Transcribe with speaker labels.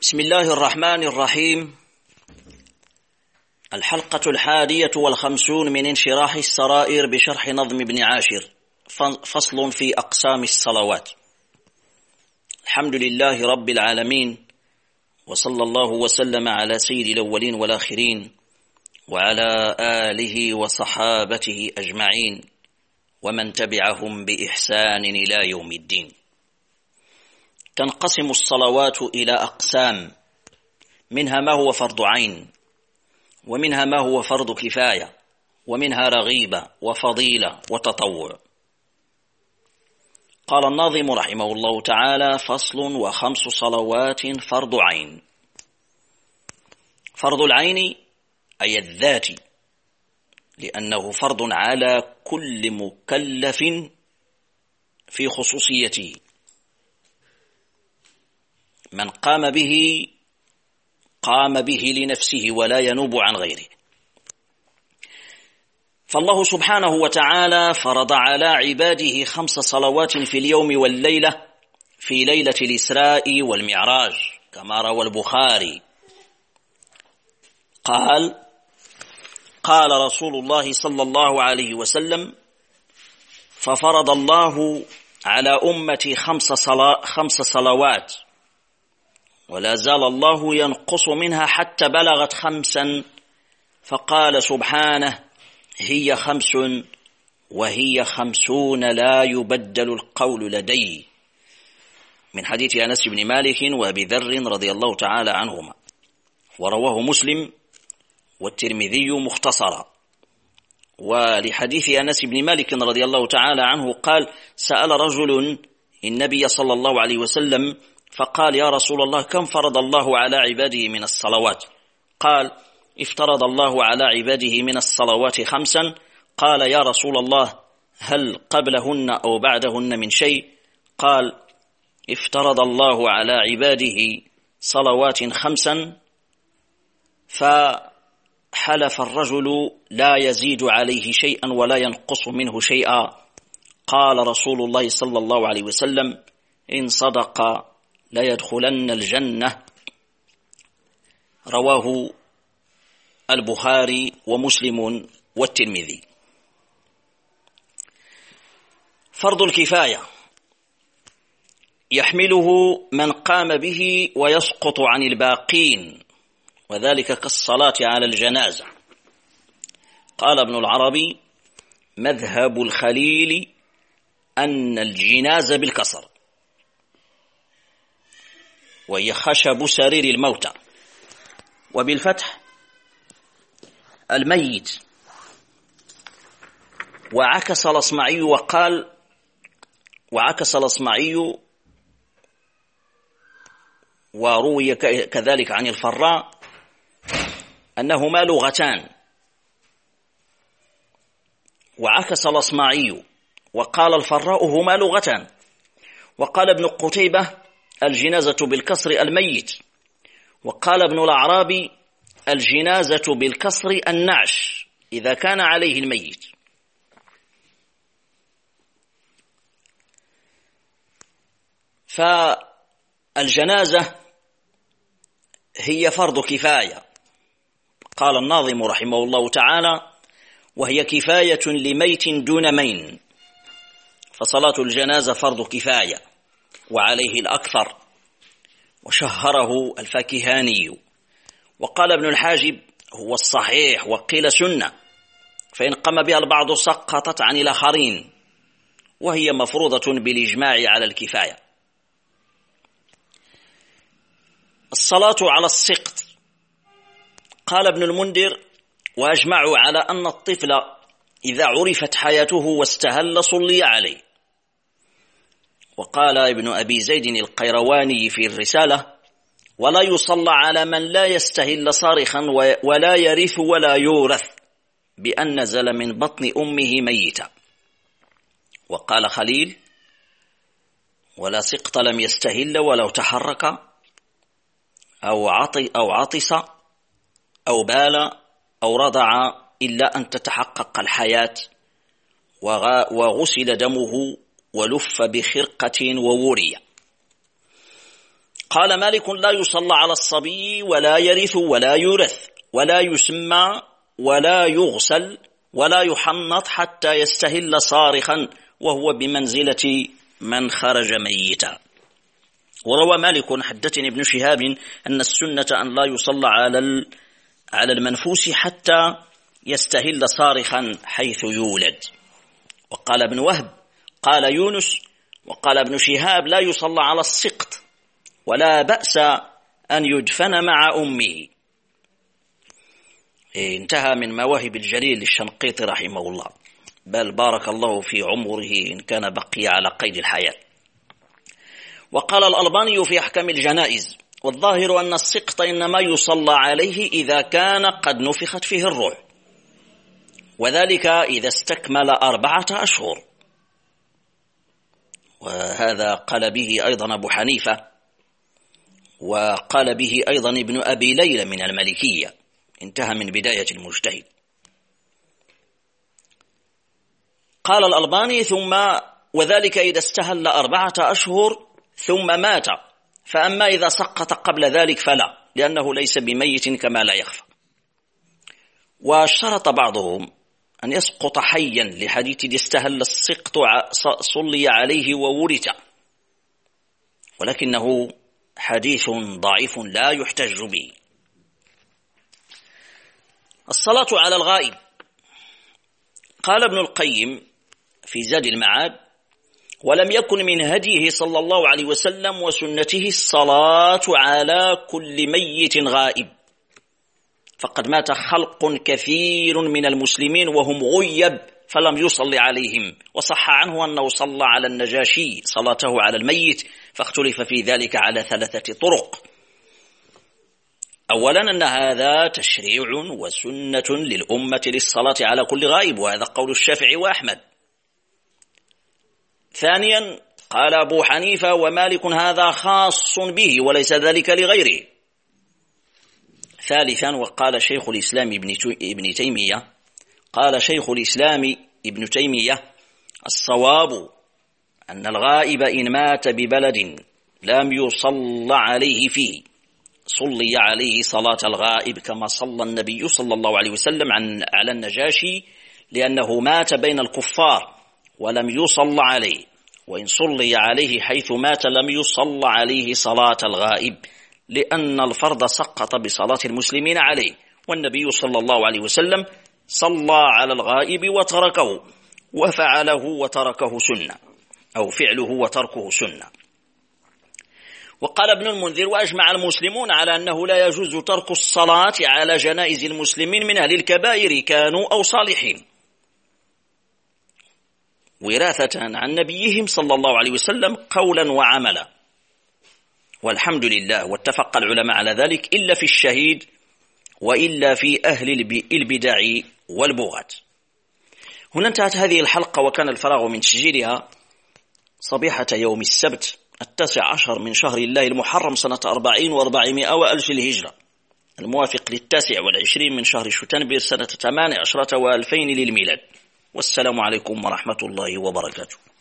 Speaker 1: بسم الله الرحمن الرحيم. الحلقة 51 من انشراح السرائر بشرح نظم ابن عاشر. فصل في أقسام الصلوات. الحمد لله رب العالمين، وصلى الله وسلم على سيد الأولين والآخرين وعلى آله وصحابته أجمعين ومن تبعهم بإحسان إلى يوم الدين. تنقسم الصلوات إلى أقسام، منها ما هو فرض عين، ومنها ما هو فرض كفاية، ومنها رغيبة وفضيلة وتطوع. قال الناظم رحمه الله تعالى: فصل: وخمس صلوات فرض عين. فرض العين أي الذات، لأنه فرض على كل مكلف في خصوصيته، من قام به لنفسه ولا ينوب عن غيره. فالله سبحانه وتعالى فرض على عباده 5 صلوات في اليوم والليلة في ليلة الإسراء والمعراج، كما روى البخاري قال رسول الله صلى الله عليه وسلم: ففرض الله على أمتي 5 صلوات، ولا زال الله ينقص منها حتى بلغت 5، فقال سبحانه: هي 5 وهي 50 لا يبدل القول لدي، من حديث أنس بن مالك وأبي ذر رضي الله تعالى عنهما، ورواه مسلم والترمذي مختصرا. ولحديث أنس بن مالك رضي الله تعالى عنه قال: سأل رجل النبي صلى الله عليه وسلم فقال: يا رسول الله، كم فرض الله على عباده من الصلوات؟ قال: افترض الله على عباده من الصلوات 5. قال: يا رسول الله، هل قبلهن أو بعدهن من شيء؟ قال: افترض الله على عباده صلوات 5. فحلف الرجل لا يزيد عليه شيئا ولا ينقص منه شيئا. قال رسول الله صلى الله عليه وسلم: إن صدق لا يدخلن الجنة. رواه البخاري ومسلم والترمذي. فرض الكفاية يحمله من قام به ويسقط عن الباقين، وذلك كالصلاة على الجنازة. قال ابن العربي: مذهب الخليل أن الجنازة بالكسر، وهي خشب سرير الموتى، وبالفتح الميت. وعكس الأصمعي وقال: وعكس الأصمعي وروي كذلك عن الفراء أنهما لغتان. وعكس الأصمعي وقال الفراء: هما لغتان. وقال ابن قتيبة: الجنازة بالكسر الميت. وقال ابن الأعرابي: الجنازة بالكسر النعش إذا كان عليه الميت. فالجنازة هي فرض كفاية. قال الناظم رحمه الله تعالى: وهي كفاية لميت دون مين، فصلاة الجنازة فرض كفاية وعليه الأكثر، وشهره الفاكهاني. وقال ابن الحاجب: هو الصحيح، وقيل سنة، فإن قام بها البعض سقطت عن الآخرين، وهي مفروضة بالإجماع على الكفاية. الصلاة على السقط. قال ابن المنذر: وأجمعوا على أن الطفل إذا عرفت حياته واستهل صلي عليه. وقال ابن أبي زيد القيرواني في الرسالة: ولا يصلى على من لا يستهل صارخا ولا يرث ولا يورث بأن نزل من بطن أمه ميتا. وقال خليل: ولا سقط لم يستهل ولو تحرك أو عطس أو بال أو رضع إلا أن تتحقق الحياة وغسل دمه ولف بخرقة وورية. قال مالك: لا يصلى على الصبي ولا يرث ولا يورث ولا يسمى ولا يغسل ولا يحنط حتى يستهل صارخا وهو بمنزلة من خرج ميتا. وروى مالك: حدثني ابن شهاب أن السنة أن لا يصلى على المنفوس حتى يستهل صارخا حيث يولد. وقال ابن وهب: قال يونس وقال ابن شهاب: لا يصلى على السقط ولا بأس أن يدفن مع أمه. انتهى من مواهب الجليل للشنقيطي رحمه الله، بل بارك الله في عمره إن كان بقي على قيد الحياة. وقال الألباني في أحكام الجنائز: والظاهر أن السقط إنما يصلى عليه إذا كان قد نفخت فيه الروح، وذلك إذا استكمل 4 أشهر. وهذا قال به أيضا أبو حنيفة، وقال به أيضا ابن أبي ليلى من المالكية. انتهى من بداية المجتهد. قال الألباني: ثم وذلك إذا استهل 4 أشهر ثم مات، فأما إذا سقط قبل ذلك فلا، لأنه ليس بميت كما لا يخفى. واشترط بعضهم أن يسقط حيا لحديث إذا استهل السقط صلي عليه وورث، ولكنه حديث ضعيف لا يحتج به. الصلاة على الغائب. قال ابن القيم في زاد المعاد: ولم يكن من هديه صلى الله عليه وسلم وسنته الصلاة على كل ميت غائب، فقد مات خلق كثير من المسلمين وهم غيب فلم يصلي عليهم. وصح عنه أنه صلى على النجاشي صلاته على الميت، فاختلف في ذلك على 3 طرق. أولا أن هذا تشريع وسنة للأمة للصلاة على كل غائب، وهذا قول الشافعي وأحمد. ثانيا قال أبو حنيفة ومالك: هذا خاص به وليس ذلك لغيره. ثالثا وقال شيخ الإسلام ابن تيمية، قال شيخ الإسلام ابن تيمية: الصواب أن الغائب إن مات ببلد لم يصلى عليه فيه صلي عليه صلاة الغائب، كما صلى النبي صلى الله عليه وسلم على النجاشي، لأنه مات بين الكفار ولم يصلى عليه. وإن صلي عليه حيث مات لم يصلى عليه صلاة الغائب، لأن الفرض سقط بصلاة المسلمين عليه، والنبي صلى الله عليه وسلم صلى على الغائب وتركه، وفعله وتركه سنة، أو فعله وتركه سنة. وقال ابن المنذر: وأجمع المسلمون على أنه لا يجوز ترك الصلاة على جنائز المسلمين من أهل الكبائر كانوا أو صالحين، وراثة عن نبيهم صلى الله عليه وسلم قولا وعملا، والحمد لله. واتفق العلماء على ذلك إلا في الشهيد وإلا في أهل البدع والبغاة. هنا انتهت هذه الحلقة، وكان الفراغ من تسجيلها صبيحة يوم السبت 19 من شهر الله المحرم سنة 40 و400 وألف الهجرة، الموافق 29 من شهر شتنبر سنة 18 و2000 للميلاد. والسلام عليكم ورحمة الله وبركاته.